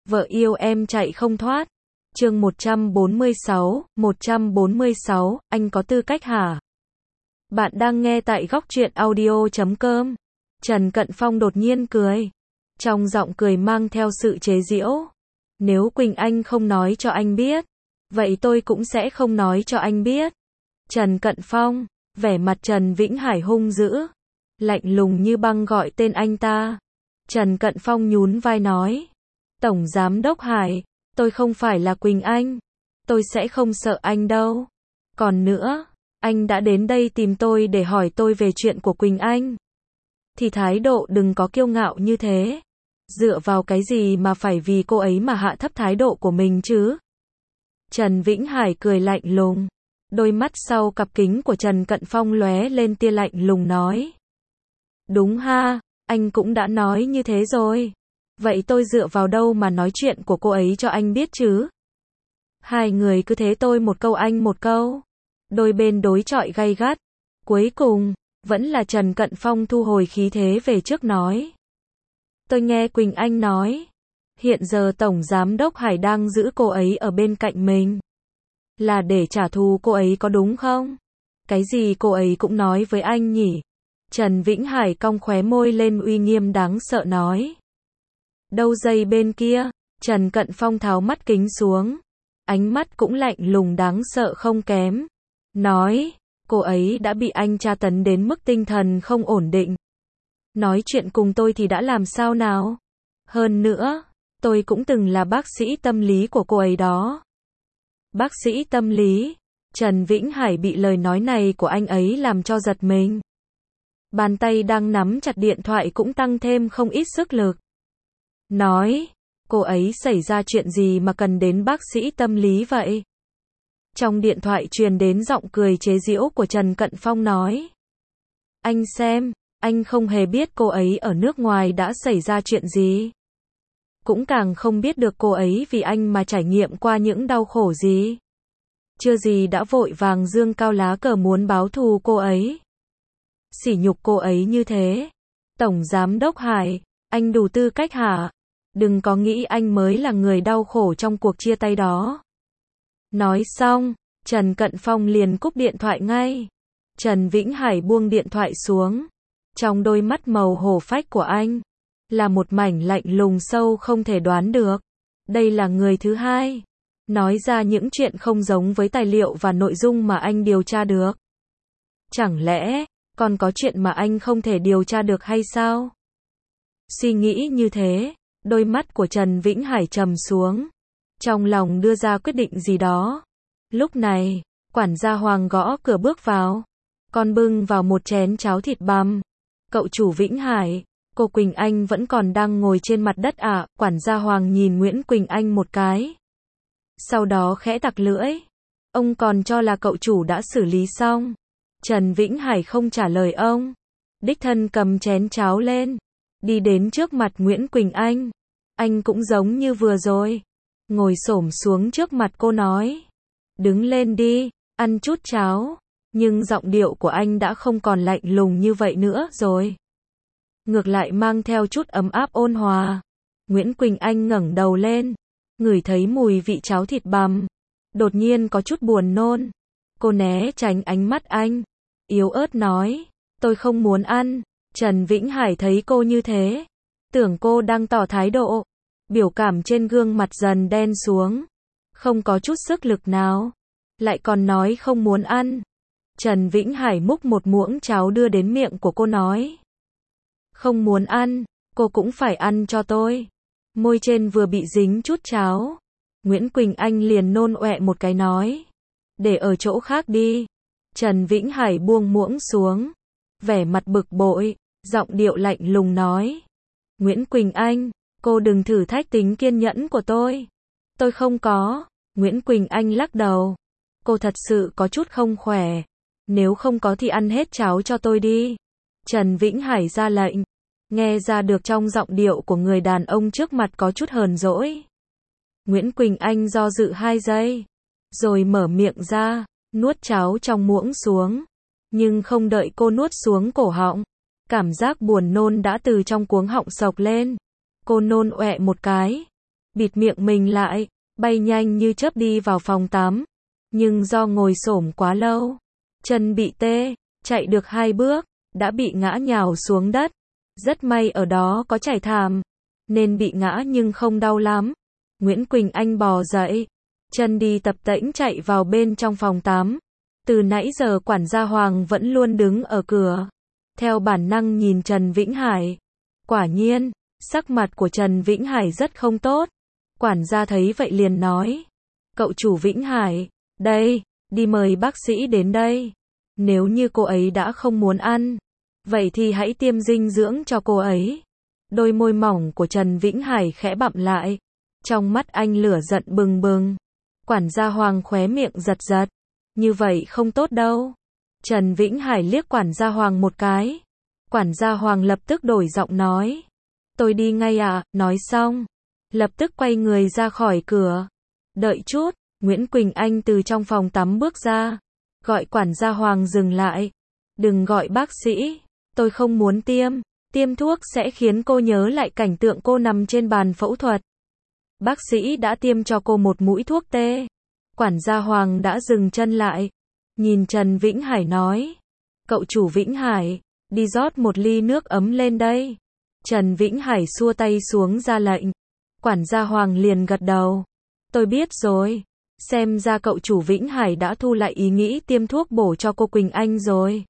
Vợ yêu em chạy không thoát. Chương 146, anh có tư cách hả? Bạn đang nghe tại góc truyện audio.com. Trần Cận Phong đột nhiên cười. Trong giọng cười mang theo sự chế giễu. Nếu Quỳnh Anh không nói cho anh biết, vậy tôi cũng sẽ không nói cho anh biết. Trần Cận Phong, vẻ mặt Trần Vĩnh Hải hung dữ, lạnh lùng như băng gọi tên anh ta. Trần Cận Phong nhún vai nói, Tổng Giám Đốc Hải, tôi không phải là Quỳnh Anh, tôi sẽ không sợ anh đâu. Còn nữa, anh đã đến đây tìm tôi để hỏi tôi về chuyện của Quỳnh Anh. Thì thái độ đừng có kiêu ngạo như thế. Dựa vào cái gì mà phải vì cô ấy mà hạ thấp thái độ của mình chứ? Trần Vĩnh Hải cười lạnh lùng. Đôi mắt sau cặp kính của Trần Cận Phong lóe lên tia lạnh lùng nói. Đúng ha, anh cũng đã nói như thế rồi. Vậy tôi dựa vào đâu mà nói chuyện của cô ấy cho anh biết chứ? Hai người cứ thế tôi một câu anh một câu. Đôi bên đối chọi gay gắt. Cuối cùng, vẫn là Trần Cận Phong thu hồi khí thế về trước nói. Tôi nghe Quỳnh Anh nói, hiện giờ Tổng Giám Đốc Hải đang giữ cô ấy ở bên cạnh mình. Là để trả thù cô ấy có đúng không? Cái gì cô ấy cũng nói với anh nhỉ? Trần Vĩnh Hải cong khóe môi lên uy nghiêm đáng sợ nói. Đâu dây bên kia, Trần Cận Phong tháo mắt kính xuống. Ánh mắt cũng lạnh lùng đáng sợ không kém. Nói, cô ấy đã bị anh tra tấn đến mức tinh thần không ổn định. Nói chuyện cùng tôi thì đã làm sao nào? Hơn nữa, tôi cũng từng là bác sĩ tâm lý của cô ấy đó. Bác sĩ tâm lý? Trần Vĩnh Hải bị lời nói này của anh ấy làm cho giật mình. Bàn tay đang nắm chặt điện thoại cũng tăng thêm không ít sức lực. Nói, cô ấy xảy ra chuyện gì mà cần đến bác sĩ tâm lý vậy? Trong điện thoại truyền đến giọng cười chế giễu của Trần Cận Phong nói. Anh xem, anh không hề biết cô ấy ở nước ngoài đã xảy ra chuyện gì. Cũng càng không biết được cô ấy vì anh mà trải nghiệm qua những đau khổ gì. Chưa gì đã vội vàng giương cao lá cờ muốn báo thù cô ấy. Sỉ nhục cô ấy như thế. Tổng Giám Đốc Hải, anh đủ tư cách hả? Đừng có nghĩ anh mới là người đau khổ trong cuộc chia tay đó. Nói xong, Trần Cận Phong liền cúp điện thoại ngay. Trần Vĩnh Hải buông điện thoại xuống. Trong đôi mắt màu hổ phách của anh, là một mảnh lạnh lùng sâu không thể đoán được. Đây là người thứ hai. Nói ra những chuyện không giống với tài liệu và nội dung mà anh điều tra được. Chẳng lẽ, còn có chuyện mà anh không thể điều tra được hay sao? Suy nghĩ như thế, đôi mắt của Trần Vĩnh Hải trầm xuống. Trong lòng đưa ra quyết định gì đó. Lúc này, quản gia Hoàng gõ cửa bước vào. Còn bưng vào một chén cháo thịt bằm. Cậu chủ Vĩnh Hải, cô Quỳnh Anh vẫn còn đang ngồi trên mặt đất à? Quản gia Hoàng nhìn Nguyễn Quỳnh Anh một cái. Sau đó khẽ tặc lưỡi. Ông còn cho là cậu chủ đã xử lý xong. Trần Vĩnh Hải không trả lời ông. Đích thân cầm chén cháo lên. Đi đến trước mặt Nguyễn Quỳnh Anh. Anh cũng giống như vừa rồi. Ngồi xổm xuống trước mặt cô nói. Đứng lên đi, ăn chút cháo. Nhưng giọng điệu của anh đã không còn lạnh lùng như vậy nữa rồi. Ngược lại mang theo chút ấm áp ôn hòa. Nguyễn Quỳnh Anh ngẩng đầu lên. Ngửi thấy mùi vị cháo thịt bằm. Đột nhiên có chút buồn nôn. Cô né tránh ánh mắt anh. Yếu ớt nói. Tôi không muốn ăn. Trần Vĩnh Hải thấy cô như thế. Tưởng cô đang tỏ thái độ. Biểu cảm trên gương mặt dần đen xuống. Không có chút sức lực nào. Lại còn nói không muốn ăn. Trần Vĩnh Hải múc một muỗng cháo đưa đến miệng của cô nói. Không muốn ăn, cô cũng phải ăn cho tôi. Môi trên vừa bị dính chút cháo. Nguyễn Quỳnh Anh liền nôn ọe một cái nói. Để ở chỗ khác đi. Trần Vĩnh Hải buông muỗng xuống. Vẻ mặt bực bội, giọng điệu lạnh lùng nói. Nguyễn Quỳnh Anh, cô đừng thử thách tính kiên nhẫn của tôi. Tôi không có. Nguyễn Quỳnh Anh lắc đầu. Cô thật sự có chút không khỏe. Nếu không có thì ăn hết cháo cho tôi đi. Trần Vĩnh Hải ra lệnh. Nghe ra được trong giọng điệu của người đàn ông trước mặt có chút hờn dỗi. Nguyễn Quỳnh Anh do dự 2 giây. Rồi mở miệng ra, nuốt cháo trong muỗng xuống. Nhưng không đợi cô nuốt xuống cổ họng. Cảm giác buồn nôn đã từ trong cuống họng xộc lên. Cô nôn ọe một cái. bịt miệng mình lại, bay nhanh như chớp đi vào phòng tắm. Nhưng do ngồi xổm quá lâu, chân bị tê, chạy được 2 bước, đã bị ngã nhào xuống đất. Rất may ở đó có trải thảm, nên bị ngã nhưng không đau lắm. Nguyễn Quỳnh Anh bò dậy, chân đi tập tễnh chạy vào bên trong phòng tắm. Từ nãy giờ quản gia Hoàng vẫn luôn đứng ở cửa. Theo bản năng nhìn Trần Vĩnh Hải. Quả nhiên, sắc mặt của Trần Vĩnh Hải rất không tốt. Quản gia thấy vậy liền nói. Cậu chủ Vĩnh Hải, đây, đi mời bác sĩ đến đây. Nếu như cô ấy đã không muốn ăn, vậy thì hãy tiêm dinh dưỡng cho cô ấy. Đôi môi mỏng của Trần Vĩnh Hải khẽ bặm lại. Trong mắt anh lửa giận bừng bừng. Quản gia Hoàng khóe miệng giật giật. Như vậy không tốt đâu. Trần Vĩnh Hải liếc quản gia Hoàng một cái. Quản gia Hoàng lập tức đổi giọng nói. Tôi đi ngay ạ, nói xong. Lập tức quay người ra khỏi cửa. Đợi chút, Nguyễn Quỳnh Anh từ trong phòng tắm bước ra. Gọi quản gia Hoàng dừng lại. Đừng gọi bác sĩ. Tôi không muốn tiêm. Tiêm thuốc sẽ khiến cô nhớ lại cảnh tượng cô nằm trên bàn phẫu thuật. Bác sĩ đã tiêm cho cô một mũi thuốc tê. Quản gia Hoàng đã dừng chân lại. Nhìn Trần Vĩnh Hải nói. Cậu chủ Vĩnh Hải, đi rót một ly nước ấm lên đây. Trần Vĩnh Hải xua tay xuống ra lệnh. Quản gia Hoàng liền gật đầu. Tôi biết rồi. Xem ra cậu chủ Vĩnh Hải đã thu lại ý nghĩ tiêm thuốc bổ cho cô Quỳnh Anh rồi.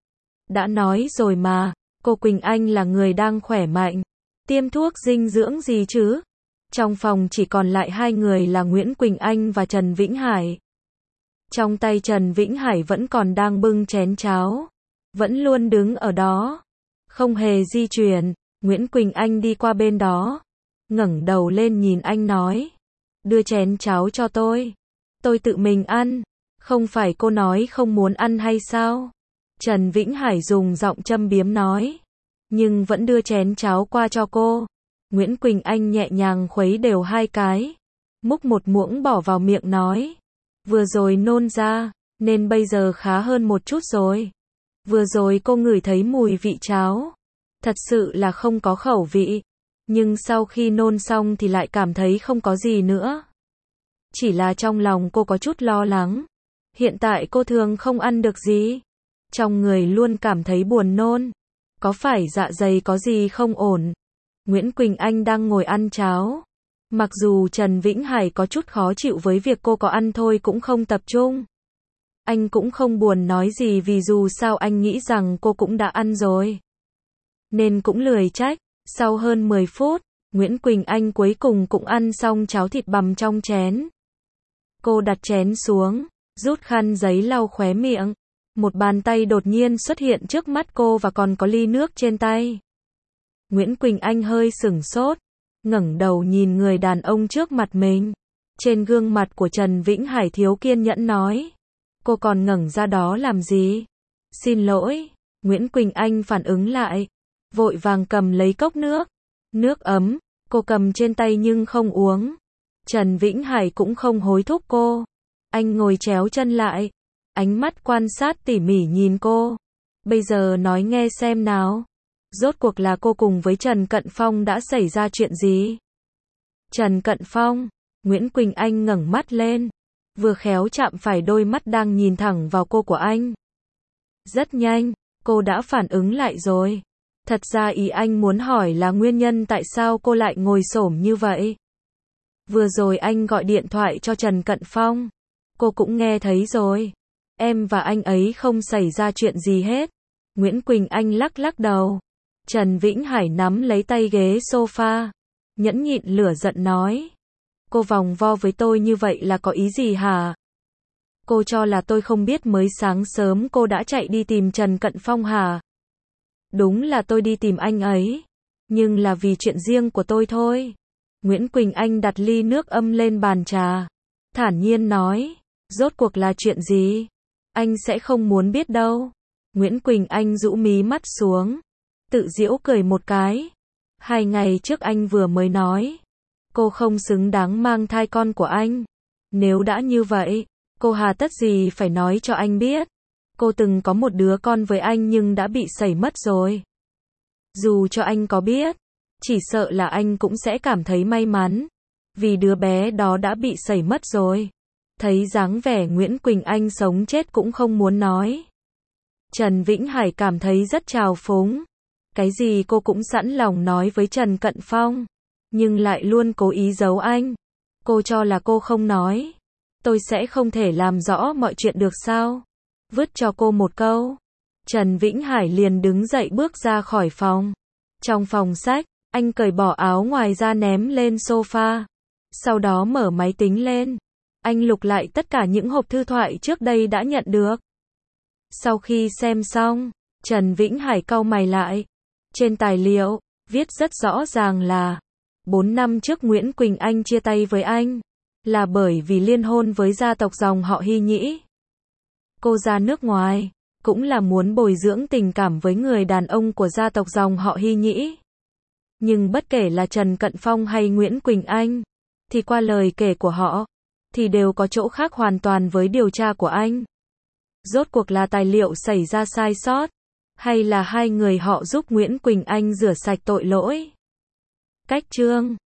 Đã nói rồi mà, cô Quỳnh Anh là người đang khỏe mạnh. Tiêm thuốc dinh dưỡng gì chứ? Trong phòng chỉ còn lại 2 người là Nguyễn Quỳnh Anh và Trần Vĩnh Hải. Trong tay Trần Vĩnh Hải vẫn còn đang bưng chén cháo. Vẫn luôn đứng ở đó. Không hề di chuyển. Nguyễn Quỳnh Anh đi qua bên đó. Ngẩng đầu lên nhìn anh nói. Đưa chén cháo cho tôi. Tôi tự mình ăn. Không phải cô nói không muốn ăn hay sao? Trần Vĩnh Hải dùng giọng châm biếm nói. Nhưng vẫn đưa chén cháo qua cho cô. Nguyễn Quỳnh Anh nhẹ nhàng khuấy đều 2 cái. Múc một muỗng bỏ vào miệng nói. Vừa rồi nôn ra, nên bây giờ khá hơn một chút rồi. Vừa rồi cô ngửi thấy mùi vị cháo. Thật sự là không có khẩu vị. Nhưng sau khi nôn xong thì lại cảm thấy không có gì nữa. Chỉ là trong lòng cô có chút lo lắng. Hiện tại cô thường không ăn được gì. Trong người luôn cảm thấy buồn nôn. Có phải dạ dày có gì không ổn? Nguyễn Quỳnh Anh đang ngồi ăn cháo. Mặc dù Trần Vĩnh Hải có chút khó chịu với việc cô có ăn thôi cũng không tập trung. Anh cũng không buồn nói gì vì dù sao anh nghĩ rằng cô cũng đã ăn rồi. Nên cũng lười trách. Sau hơn 10 phút, Nguyễn Quỳnh Anh cuối cùng cũng ăn xong cháo thịt bằm trong chén. Cô đặt chén xuống, rút khăn giấy lau khóe miệng. Một bàn tay đột nhiên xuất hiện trước mắt cô và còn có ly nước trên tay. Nguyễn Quỳnh Anh hơi sửng sốt, ngẩng đầu nhìn người đàn ông trước mặt mình. Trên gương mặt của Trần Vĩnh Hải thiếu kiên nhẫn nói. Cô còn ngẩng ra đó làm gì? Xin lỗi. Nguyễn Quỳnh Anh phản ứng lại. Vội vàng cầm lấy cốc nước. Nước ấm, cô cầm trên tay nhưng không uống. Trần Vĩnh Hải cũng không hối thúc cô. Anh ngồi chéo chân lại. Ánh mắt quan sát tỉ mỉ nhìn cô. Bây giờ nói nghe xem nào. Rốt cuộc là cô cùng với Trần Cận Phong đã xảy ra chuyện gì? Trần Cận Phong. Nguyễn Quỳnh Anh ngẩng mắt lên. Vừa khéo chạm phải đôi mắt đang nhìn thẳng vào cô của anh. Rất nhanh, cô đã phản ứng lại rồi. Thật ra ý anh muốn hỏi là nguyên nhân tại sao cô lại ngồi xổm như vậy. Vừa rồi anh gọi điện thoại cho Trần Cận Phong. Cô cũng nghe thấy rồi. Em và anh ấy không xảy ra chuyện gì hết. Nguyễn Quỳnh Anh lắc lắc đầu. Trần Vĩnh Hải nắm lấy tay ghế sofa. Nhẫn nhịn lửa giận nói. Cô vòng vo với tôi như vậy là có ý gì hả? Cô cho là tôi không biết mới sáng sớm cô đã chạy đi tìm Trần Cận Phong hả? Đúng là tôi đi tìm anh ấy. Nhưng là vì chuyện riêng của tôi thôi. Nguyễn Quỳnh Anh đặt ly nước âm lên bàn trà. Thản nhiên nói. Rốt cuộc là chuyện gì? Anh sẽ không muốn biết đâu. Nguyễn Quỳnh Anh rũ mí mắt xuống. Tự giễu cười một cái. 2 ngày trước anh vừa mới nói. Cô không xứng đáng mang thai con của anh. Nếu đã như vậy, cô hà tất gì phải nói cho anh biết. Cô từng có một đứa con với anh nhưng đã bị sẩy mất rồi. Dù cho anh có biết, chỉ sợ là anh cũng sẽ cảm thấy may mắn. vì đứa bé đó đã bị sẩy mất rồi. Thấy dáng vẻ Nguyễn Quỳnh Anh sống chết cũng không muốn nói. Trần Vĩnh Hải cảm thấy rất trào phúng. Cái gì cô cũng sẵn lòng nói với Trần Cận Phong, nhưng lại luôn cố ý giấu anh. Cô cho là cô không nói, tôi sẽ không thể làm rõ mọi chuyện được sao? Vứt cho cô một câu. Trần Vĩnh Hải liền đứng dậy bước ra khỏi phòng. Trong phòng sách, anh cởi bỏ áo ngoài ra ném lên sofa. Sau đó mở máy tính lên. Anh lục lại tất cả những hộp thư thoại trước đây đã nhận được. Sau khi xem xong, Trần Vĩnh Hải cau mày lại. Trên tài liệu, viết rất rõ ràng là 4 năm trước Nguyễn Quỳnh Anh chia tay với anh, là bởi vì liên hôn với gia tộc dòng họ Hy Nhĩ. Cô ra nước ngoài, cũng là muốn bồi dưỡng tình cảm với người đàn ông của gia tộc dòng họ Hy Nhĩ. Nhưng bất kể là Trần Cận Phong hay Nguyễn Quỳnh Anh, thì qua lời kể của họ, thì đều có chỗ khác hoàn toàn với điều tra của anh. Rốt cuộc là tài liệu xảy ra sai sót, hay là hai người họ giúp Nguyễn Quỳnh Anh rửa sạch tội lỗi? Cách chương